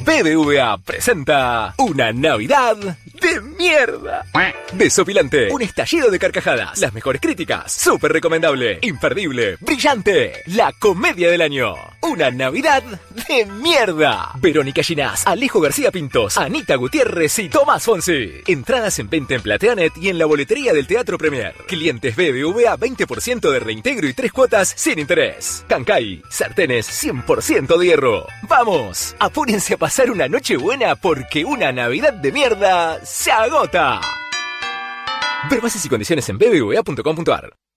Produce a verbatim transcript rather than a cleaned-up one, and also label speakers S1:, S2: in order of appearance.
S1: B B V A presenta una Navidad de mierda. Desopilante, un estallido de carcajadas, las mejores críticas, súper recomendable, imperdible, brillante, la comedia del año. Una Navidad de mierda. Verónica Ginás, Alejo García Pintos, Anita Gutiérrez y Tomás Fonsi. Entradas en venta en Plateanet y en la boletería del Teatro Premier. Clientes B B V A veinte por ciento de reintegro y tres cuotas sin interés. Cancay, sartenes cien por ciento de hierro. ¡Vamos! Apúrense a pasar una noche buena porque una Navidad de mierda se agota. Ver bases y condiciones en b b v a punto com punto a r.